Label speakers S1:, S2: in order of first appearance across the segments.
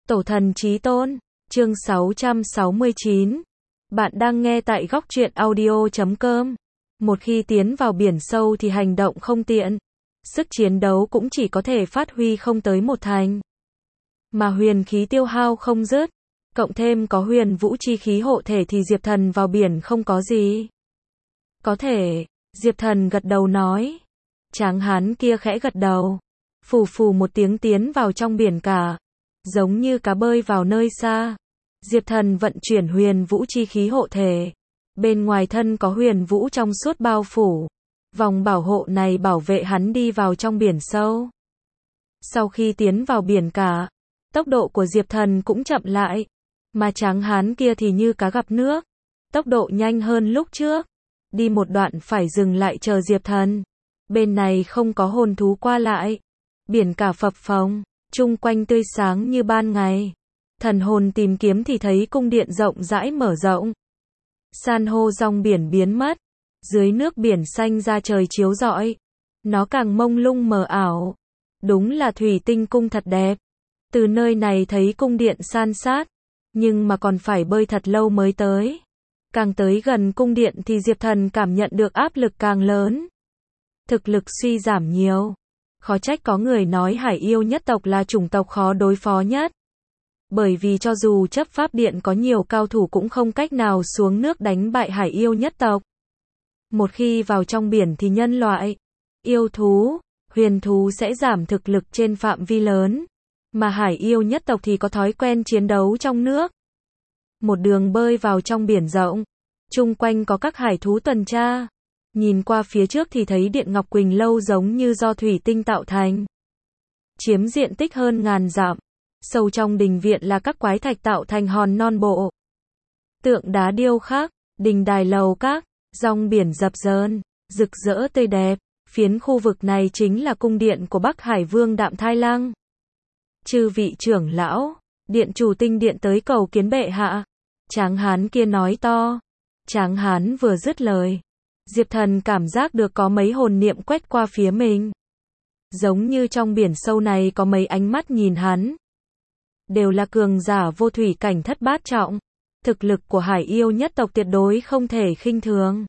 S1: Tổ thần chí tôn, chương 669. Bạn đang nghe tại góc truyện audio.com. Một khi tiến vào biển sâu thì hành động không tiện. Sức chiến đấu cũng chỉ có thể phát huy không tới một thành. Mà huyền khí tiêu hao không dứt. Cộng thêm có huyền vũ chi khí hộ thể thì Diệp Thần vào biển không có gì. Có thể, Diệp Thần gật đầu nói. Tráng hán kia khẽ gật đầu. Phù phù một tiếng tiến vào trong biển cả. Giống như cá bơi vào nơi xa. Diệp Thần vận chuyển huyền vũ chi khí hộ thể. Bên ngoài thân có huyền vũ trong suốt bao phủ. Vòng bảo hộ này bảo vệ hắn đi vào trong biển sâu. Sau khi tiến vào biển cả, tốc độ của Diệp Thần cũng chậm lại. Mà tráng hán kia thì như cá gặp nước. Tốc độ nhanh hơn lúc trước. Đi một đoạn phải dừng lại chờ Diệp Thần. Bên này không có hồn thú qua lại. Biển cả phập phồng, chung quanh tươi sáng như ban ngày. Thần hồn tìm kiếm thì thấy cung điện rộng rãi mở rộng. San hô rong biển biến mất. Dưới nước biển xanh ra trời chiếu rọi. Nó càng mông lung mờ ảo. Đúng là thủy tinh cung thật đẹp. Từ nơi này thấy cung điện san sát. Nhưng mà còn phải bơi thật lâu mới tới. Càng tới gần cung điện thì Diệp Thần cảm nhận được áp lực càng lớn. Thực lực suy giảm nhiều. Khó trách có người nói hải yêu nhất tộc là chủng tộc khó đối phó nhất. Bởi vì cho dù chấp pháp điện có nhiều cao thủ cũng không cách nào xuống nước đánh bại hải yêu nhất tộc. Một khi vào trong biển thì nhân loại, yêu thú, huyền thú sẽ giảm thực lực trên phạm vi lớn. Mà hải yêu nhất tộc thì có thói quen chiến đấu trong nước. Một đường bơi vào trong biển rộng. Chung quanh có các hải thú tuần tra. Nhìn qua phía trước thì thấy Điện Ngọc Quỳnh Lâu giống như do thủy tinh tạo thành. Chiếm diện tích hơn ngàn dặm. Sâu trong đình viện là các quái thạch tạo thành hòn non bộ. Tượng đá điêu khắc, đình đài lầu các, dòng biển dập dờn, rực rỡ tươi đẹp. Phiến khu vực này chính là cung điện của Bắc Hải Vương Đạm Thai Lăng. Chư vị trưởng lão, điện chủ tinh điện tới cầu kiến bệ hạ. Tráng hán kia nói to. Tráng hán vừa dứt lời. Diệp Thần cảm giác được có mấy hồn niệm quét qua phía mình. Giống như trong biển sâu này có mấy ánh mắt nhìn hắn. Đều là cường giả vô thủy cảnh thất bát trọng. Thực lực của hải yêu nhất tộc tuyệt đối không thể khinh thường.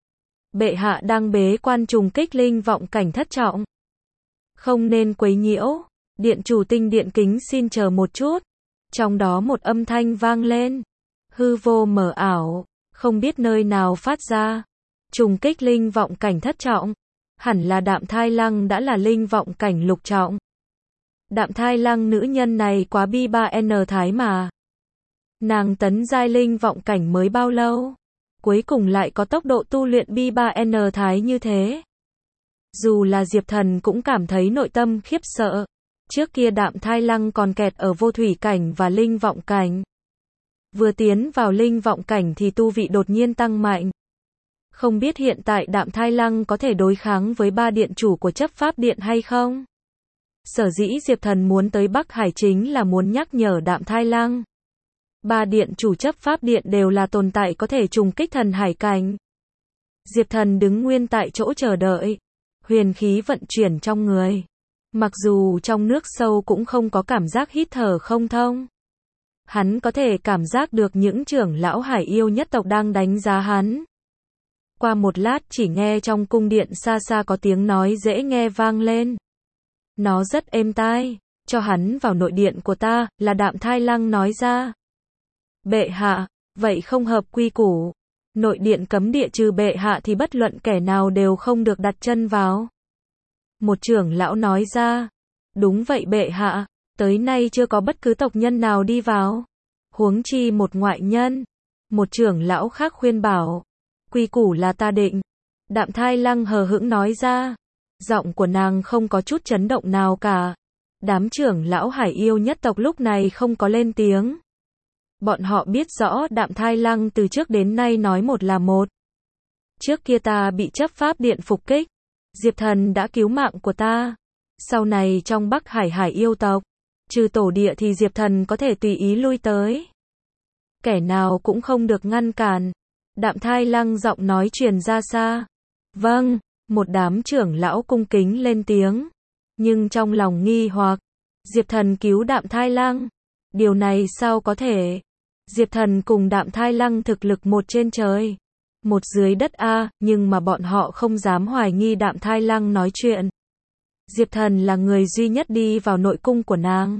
S1: Bệ hạ đang bế quan trùng kích linh vọng cảnh thất trọng. Không nên quấy nhiễu. Điện chủ tinh điện kính xin chờ một chút. Trong đó một âm thanh vang lên. Hư vô mờ ảo. Không biết nơi nào phát ra. Trùng kích linh vọng cảnh thất trọng. Hẳn là Đạm Thai Lăng đã là linh vọng cảnh lục trọng. Đạm Thai Lăng nữ nhân này quá bi ba n thái mà. Nàng tấn giai linh vọng cảnh mới bao lâu? Cuối cùng lại có tốc độ tu luyện bi ba n thái như thế. Dù là Diệp Thần cũng cảm thấy nội tâm khiếp sợ. Trước kia Đạm Thai Lăng còn kẹt ở vô thủy cảnh và linh vọng cảnh. Vừa tiến vào linh vọng cảnh thì tu vị đột nhiên tăng mạnh. Không biết hiện tại Đạm Thai Lăng có thể đối kháng với ba điện chủ của chấp pháp điện hay không? Sở dĩ Diệp Thần muốn tới Bắc Hải chính là muốn nhắc nhở Đạm Thai Lăng. Ba điện chủ chấp pháp điện đều là tồn tại có thể trùng kích thần hải cảnh. Diệp Thần đứng nguyên tại chỗ chờ đợi. Huyền khí vận chuyển trong người. Mặc dù trong nước sâu cũng không có cảm giác hít thở không thông. Hắn có thể cảm giác được những trưởng lão hải yêu nhất tộc đang đánh giá hắn. Qua một lát chỉ nghe trong cung điện xa xa có tiếng nói dễ nghe vang lên. Nó rất êm tai. Cho hắn vào nội điện của ta, là Đạm Thai Lăng nói ra. Bệ hạ, vậy không hợp quy củ. Nội điện cấm địa trừ bệ hạ thì bất luận kẻ nào đều không được đặt chân vào. Một trưởng lão nói ra. Đúng vậy bệ hạ, tới nay chưa có bất cứ tộc nhân nào đi vào. Huống chi một ngoại nhân. Một trưởng lão khác khuyên bảo. Quy củ là ta định. Đạm Thai Lăng hờ hững nói ra. Giọng của nàng không có chút chấn động nào cả. Đám trưởng lão hải yêu nhất tộc lúc này không có lên tiếng. Bọn họ biết rõ Đạm Thai Lăng từ trước đến nay nói một là một. Trước kia ta bị chấp pháp điện phục kích. Diệp Thần đã cứu mạng của ta. Sau này trong Bắc Hải hải yêu tộc, trừ tổ địa thì Diệp Thần có thể tùy ý lui tới. Kẻ nào cũng không được ngăn cản. Đạm Thai Lăng giọng nói truyền ra xa. Vâng, một đám trưởng lão cung kính lên tiếng. Nhưng trong lòng nghi hoặc, Diệp Thần cứu Đạm Thai Lăng. Điều này sao có thể? Diệp Thần cùng Đạm Thai Lăng thực lực một trên trời, một dưới đất a, nhưng mà bọn họ không dám hoài nghi Đạm Thai Lăng nói chuyện. Diệp Thần là người duy nhất đi vào nội cung của nàng.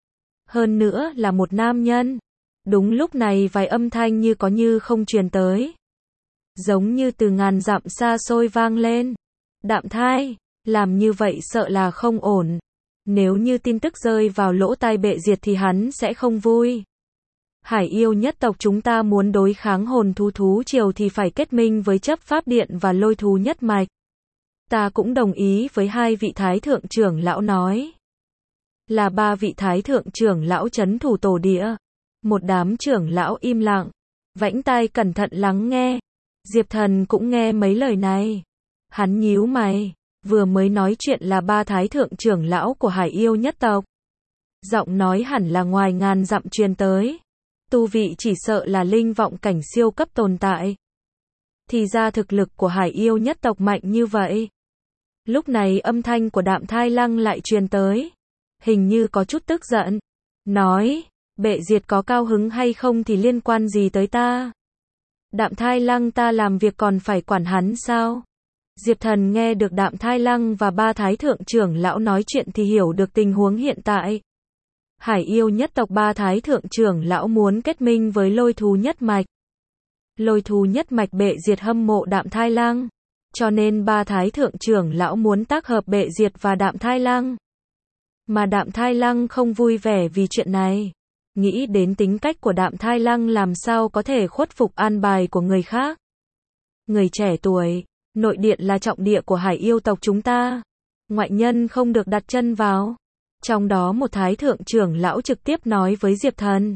S1: Hơn nữa là một nam nhân. Đúng lúc này vài âm thanh như có như không truyền tới. Giống như từ ngàn dặm xa xôi vang lên. Đạm Thai, làm như vậy sợ là không ổn. Nếu như tin tức rơi vào lỗ tai Bệ Diệt thì hắn sẽ không vui. Hải yêu nhất tộc chúng ta muốn đối kháng hồn thú triều thì phải kết minh với chấp pháp điện và lôi thú nhất mạch. Ta cũng đồng ý với hai vị thái thượng trưởng lão nói. Là ba vị thái thượng trưởng lão trấn thủ tổ địa. Một đám trưởng lão im lặng, vãnh tai cẩn thận lắng nghe. Diệp Thần cũng nghe mấy lời này. Hắn nhíu mày, vừa mới nói chuyện là ba thái thượng trưởng lão của Hải yêu nhất tộc. Giọng nói hẳn là ngoài ngàn dặm truyền tới. Tu vị chỉ sợ là linh vọng cảnh siêu cấp tồn tại. Thì ra thực lực của Hải yêu nhất tộc mạnh như vậy. Lúc này âm thanh của Đạm Thai Lăng lại truyền tới. Hình như có chút tức giận. Nói, Bệ Diệt có cao hứng hay không thì liên quan gì tới ta? Đạm Thai Lăng ta làm việc còn phải quản hắn sao? Diệp Thần nghe được Đạm Thai Lăng và ba thái thượng trưởng lão nói chuyện thì hiểu được tình huống hiện tại. Hải yêu nhất tộc ba thái thượng trưởng lão muốn kết minh với lôi thú nhất mạch. Lôi thú nhất mạch Bệ Diệt hâm mộ Đạm Thai Lăng. Cho nên ba thái thượng trưởng lão muốn tác hợp Bệ Diệt và Đạm Thai Lăng. Mà Đạm Thai Lăng không vui vẻ vì chuyện này. Nghĩ đến tính cách của Đạm Thai Lăng làm sao có thể khuất phục an bài của người khác. Người trẻ tuổi, nội điện là trọng địa của Hải yêu tộc chúng ta. Ngoại nhân không được đặt chân vào. Trong đó một thái thượng trưởng lão trực tiếp nói với Diệp Thần.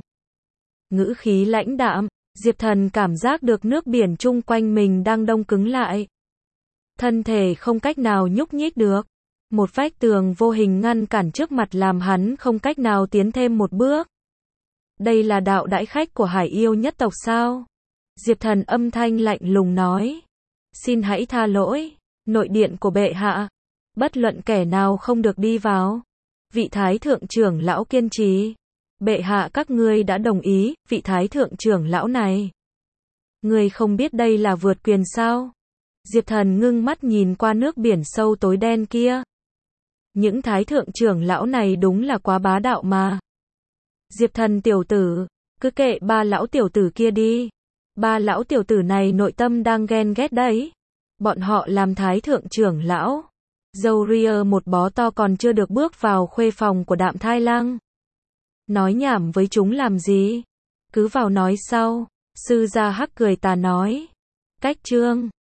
S1: Ngữ khí lãnh đạm, Diệp Thần cảm giác được nước biển chung quanh mình đang đông cứng lại. Thân thể không cách nào nhúc nhích được. Một vách tường vô hình ngăn cản trước mặt làm hắn không cách nào tiến thêm một bước. Đây là đạo đãi khách của Hải yêu nhất tộc sao? Diệp Thần âm thanh lạnh lùng nói. Xin hãy tha lỗi, nội điện của bệ hạ. Bất luận kẻ nào không được đi vào. Vị thái thượng trưởng lão kiên trì. Bệ hạ các ngươi đã đồng ý, vị thái thượng trưởng lão này. Ngươi không biết đây là vượt quyền sao? Diệp Thần ngưng mắt nhìn qua nước biển sâu tối đen kia. Những thái thượng trưởng lão này đúng là quá bá đạo mà. Diệp Thần tiểu tử, cứ kệ ba lão tiểu tử kia đi. Ba lão tiểu tử này nội tâm đang ghen ghét đấy. Bọn họ làm thái thượng trưởng lão. Dâu ria một bó to còn chưa được bước vào khuê phòng của Đạm Thai Lăng. Nói nhảm với chúng làm gì? Cứ vào nói sau. Sư gia Hắc cười tà nói. Cách chương